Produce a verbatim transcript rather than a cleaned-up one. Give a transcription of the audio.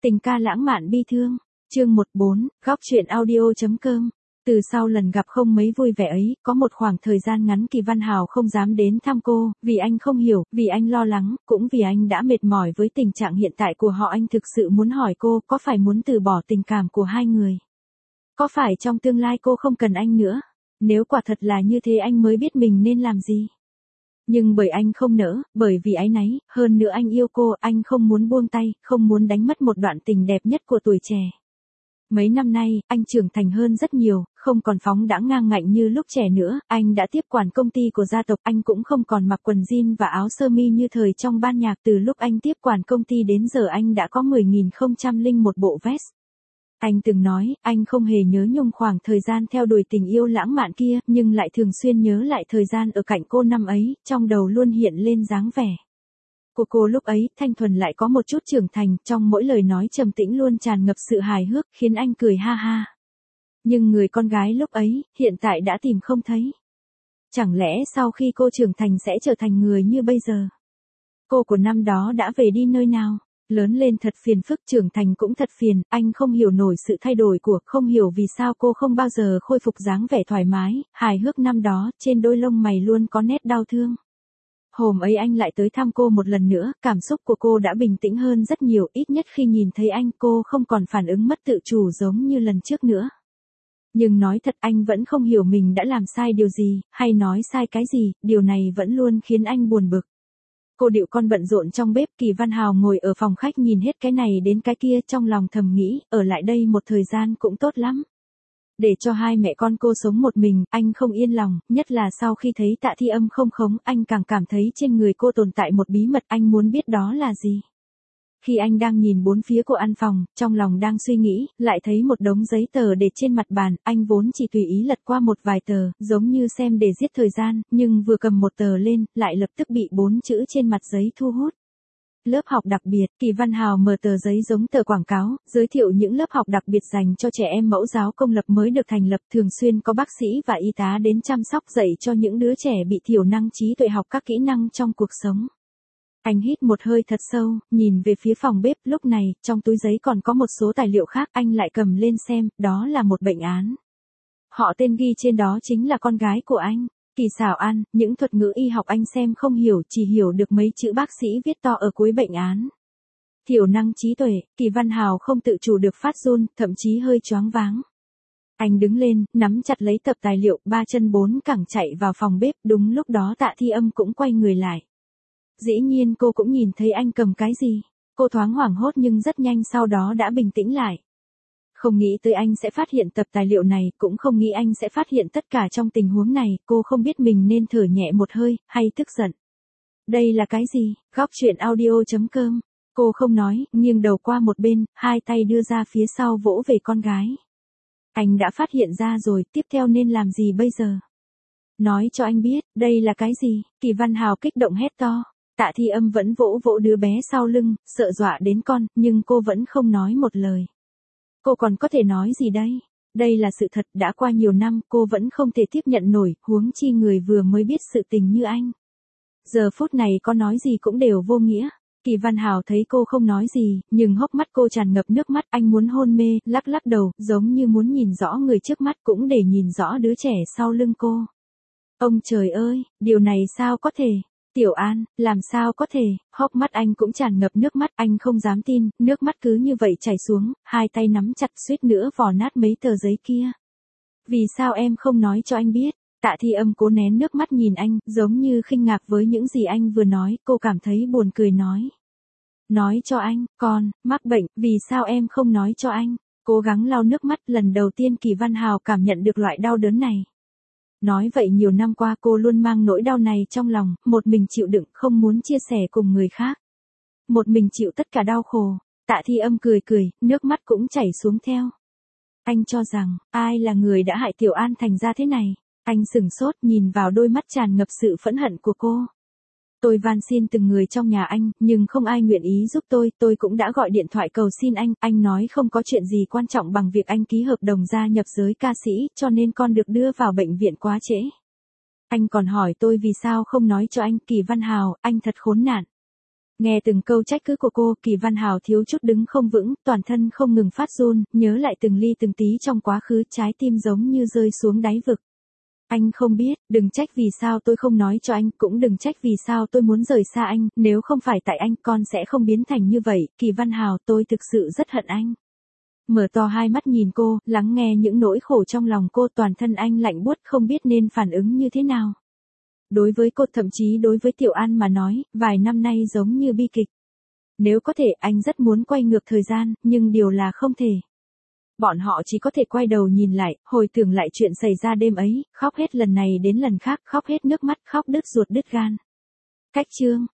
Tình ca lãng mạn bi thương, chương một bốn, góc truyện audio.com. Từ sau lần gặp không mấy vui vẻ ấy, có một khoảng thời gian ngắn Kỳ Văn Hào không dám đến thăm cô, vì anh không hiểu, vì anh lo lắng, cũng vì anh đã mệt mỏi với tình trạng hiện tại của họ. Anh thực sự muốn hỏi cô, có phải muốn từ bỏ tình cảm của hai người? Có phải trong tương lai cô không cần anh nữa? Nếu quả thật là như thế anh mới biết mình nên làm gì. Nhưng bởi anh không nỡ, bởi vì áy náy, hơn nữa anh yêu cô, anh không muốn buông tay, không muốn đánh mất một đoạn tình đẹp nhất của tuổi trẻ. Mấy năm nay, anh trưởng thành hơn rất nhiều, không còn phóng đãng ngang ngạnh như lúc trẻ nữa, anh đã tiếp quản công ty của gia tộc, anh cũng không còn mặc quần jean và áo sơ mi như thời trong ban nhạc. Từ lúc anh tiếp quản công ty đến giờ anh đã có mười nghìn không trăm lẻ một bộ vest. Anh từng nói, anh không hề nhớ nhung khoảng thời gian theo đuổi tình yêu lãng mạn kia, nhưng lại thường xuyên nhớ lại thời gian ở cạnh cô năm ấy, trong đầu luôn hiện lên dáng vẻ của cô lúc ấy, thanh thuần lại có một chút trưởng thành, trong mỗi lời nói trầm tĩnh luôn tràn ngập sự hài hước, khiến anh cười ha ha. Nhưng người con gái lúc ấy, hiện tại đã tìm không thấy. Chẳng lẽ sau khi cô trưởng thành sẽ trở thành người như bây giờ? Cô của năm đó đã về đi nơi nào? Lớn lên thật phiền phức, trưởng thành cũng thật phiền, anh không hiểu nổi sự thay đổi của, không hiểu vì sao cô không bao giờ khôi phục dáng vẻ thoải mái, hài hước năm đó, trên đôi lông mày luôn có nét đau thương. Hôm ấy anh lại tới thăm cô một lần nữa, cảm xúc của cô đã bình tĩnh hơn rất nhiều, ít nhất khi nhìn thấy anh cô không còn phản ứng mất tự chủ giống như lần trước nữa. Nhưng nói thật anh vẫn không hiểu mình đã làm sai điều gì, hay nói sai cái gì, điều này vẫn luôn khiến anh buồn bực. Cô điệu con bận rộn trong bếp, Kỳ Văn Hào ngồi ở phòng khách nhìn hết cái này đến cái kia, trong lòng thầm nghĩ, ở lại đây một thời gian cũng tốt lắm. Để cho hai mẹ con cô sống một mình, anh không yên lòng, nhất là sau khi thấy Tạ Thi Âm không khống, anh càng cảm thấy trên người cô tồn tại một bí mật, anh muốn biết đó là gì. Khi anh đang nhìn bốn phía của căn phòng, trong lòng đang suy nghĩ, lại thấy một đống giấy tờ để trên mặt bàn, anh vốn chỉ tùy ý lật qua một vài tờ, giống như xem để giết thời gian, nhưng vừa cầm một tờ lên, lại lập tức bị bốn chữ trên mặt giấy thu hút. Lớp học đặc biệt. Kỳ Văn Hào mở tờ giấy giống tờ quảng cáo, giới thiệu những lớp học đặc biệt dành cho trẻ em mẫu giáo công lập mới được thành lập, thường xuyên có bác sĩ và y tá đến chăm sóc dạy cho những đứa trẻ bị thiểu năng trí tuệ học các kỹ năng trong cuộc sống. Anh hít một hơi thật sâu, nhìn về phía phòng bếp, lúc này, trong túi giấy còn có một số tài liệu khác, anh lại cầm lên xem, đó là một bệnh án. Họ tên ghi trên đó chính là con gái của anh. Kỳ Xảo An, những thuật ngữ y học anh xem không hiểu, chỉ hiểu được mấy chữ bác sĩ viết to ở cuối bệnh án. Thiểu năng trí tuệ, Kỳ Văn Hào không tự chủ được phát run, thậm chí hơi choáng váng. Anh đứng lên, nắm chặt lấy tập tài liệu, ba chân bốn cẳng chạy vào phòng bếp, đúng lúc đó Tạ Thi Âm cũng quay người lại. Dĩ nhiên cô cũng nhìn thấy anh cầm cái gì. Cô thoáng hoảng hốt nhưng rất nhanh sau đó đã bình tĩnh lại. Không nghĩ tới anh sẽ phát hiện tập tài liệu này, cũng không nghĩ anh sẽ phát hiện tất cả trong tình huống này, cô không biết mình nên thở nhẹ một hơi, hay tức giận. Đây là cái gì? Góc truyện audio.com. Cô không nói, nghiêng đầu qua một bên, hai tay đưa ra phía sau vỗ về con gái. Anh đã phát hiện ra rồi, tiếp theo nên làm gì bây giờ? Nói cho anh biết, đây là cái gì? Kỳ Văn Hào kích động hét to. Tạ Thi Âm vẫn vỗ vỗ đứa bé sau lưng, sợ dọa đến con, nhưng cô vẫn không nói một lời. Cô còn có thể nói gì đây? Đây là sự thật, đã qua nhiều năm, cô vẫn không thể tiếp nhận nổi, huống chi người vừa mới biết sự tình như anh. Giờ phút này có nói gì cũng đều vô nghĩa. Kỳ Văn Hào thấy cô không nói gì, nhưng hốc mắt cô tràn ngập nước mắt, anh muốn hôn mê, lắc lắc đầu, giống như muốn nhìn rõ người trước mắt cũng để nhìn rõ đứa trẻ sau lưng cô. Ông trời ơi, điều này sao có thể? Tiểu An, làm sao có thể? Hốc mắt anh cũng tràn ngập nước mắt, anh không dám tin, nước mắt cứ như vậy chảy xuống, hai tay nắm chặt suýt nữa vò nát mấy tờ giấy kia. Vì sao em không nói cho anh biết? Tạ Thi Âm cố nén nước mắt nhìn anh, giống như khinh ngạc với những gì anh vừa nói, cô cảm thấy buồn cười nói. Nói cho anh, con, mắc bệnh, vì sao em không nói cho anh? Cố gắng lau nước mắt, lần đầu tiên Kỳ Văn Hào cảm nhận được loại đau đớn này. Nói vậy nhiều năm qua cô luôn mang nỗi đau này trong lòng, một mình chịu đựng, không muốn chia sẻ cùng người khác. Một mình chịu tất cả đau khổ. Tạ Thi Âm cười cười, nước mắt cũng chảy xuống theo. Anh cho rằng, ai là người đã hại Tiểu An thành ra thế này? Anh sửng sốt nhìn vào đôi mắt tràn ngập sự phẫn hận của cô. Tôi van xin từng người trong nhà anh, nhưng không ai nguyện ý giúp tôi, tôi cũng đã gọi điện thoại cầu xin anh, anh nói không có chuyện gì quan trọng bằng việc anh ký hợp đồng gia nhập giới ca sĩ, cho nên con được đưa vào bệnh viện quá trễ. Anh còn hỏi tôi vì sao không nói cho anh, Kỳ Văn Hào, anh thật khốn nạn. Nghe từng câu trách cứ của cô, Kỳ Văn Hào thiếu chút đứng không vững, toàn thân không ngừng phát run, nhớ lại từng ly từng tí trong quá khứ, trái tim giống như rơi xuống đáy vực. Anh không biết, đừng trách vì sao tôi không nói cho anh, cũng đừng trách vì sao tôi muốn rời xa anh, nếu không phải tại anh, con sẽ không biến thành như vậy, Kỳ Văn Hào, tôi thực sự rất hận anh. Mở to hai mắt nhìn cô, lắng nghe những nỗi khổ trong lòng cô, toàn thân anh lạnh buốt không biết nên phản ứng như thế nào. Đối với cô, thậm chí đối với Tiểu An mà nói, vài năm nay giống như bi kịch. Nếu có thể, anh rất muốn quay ngược thời gian, nhưng điều là không thể. Bọn họ chỉ có thể quay đầu nhìn lại, hồi tưởng lại chuyện xảy ra đêm ấy, khóc hết lần này đến lần khác, khóc hết nước mắt, khóc đứt ruột đứt gan. Cách chương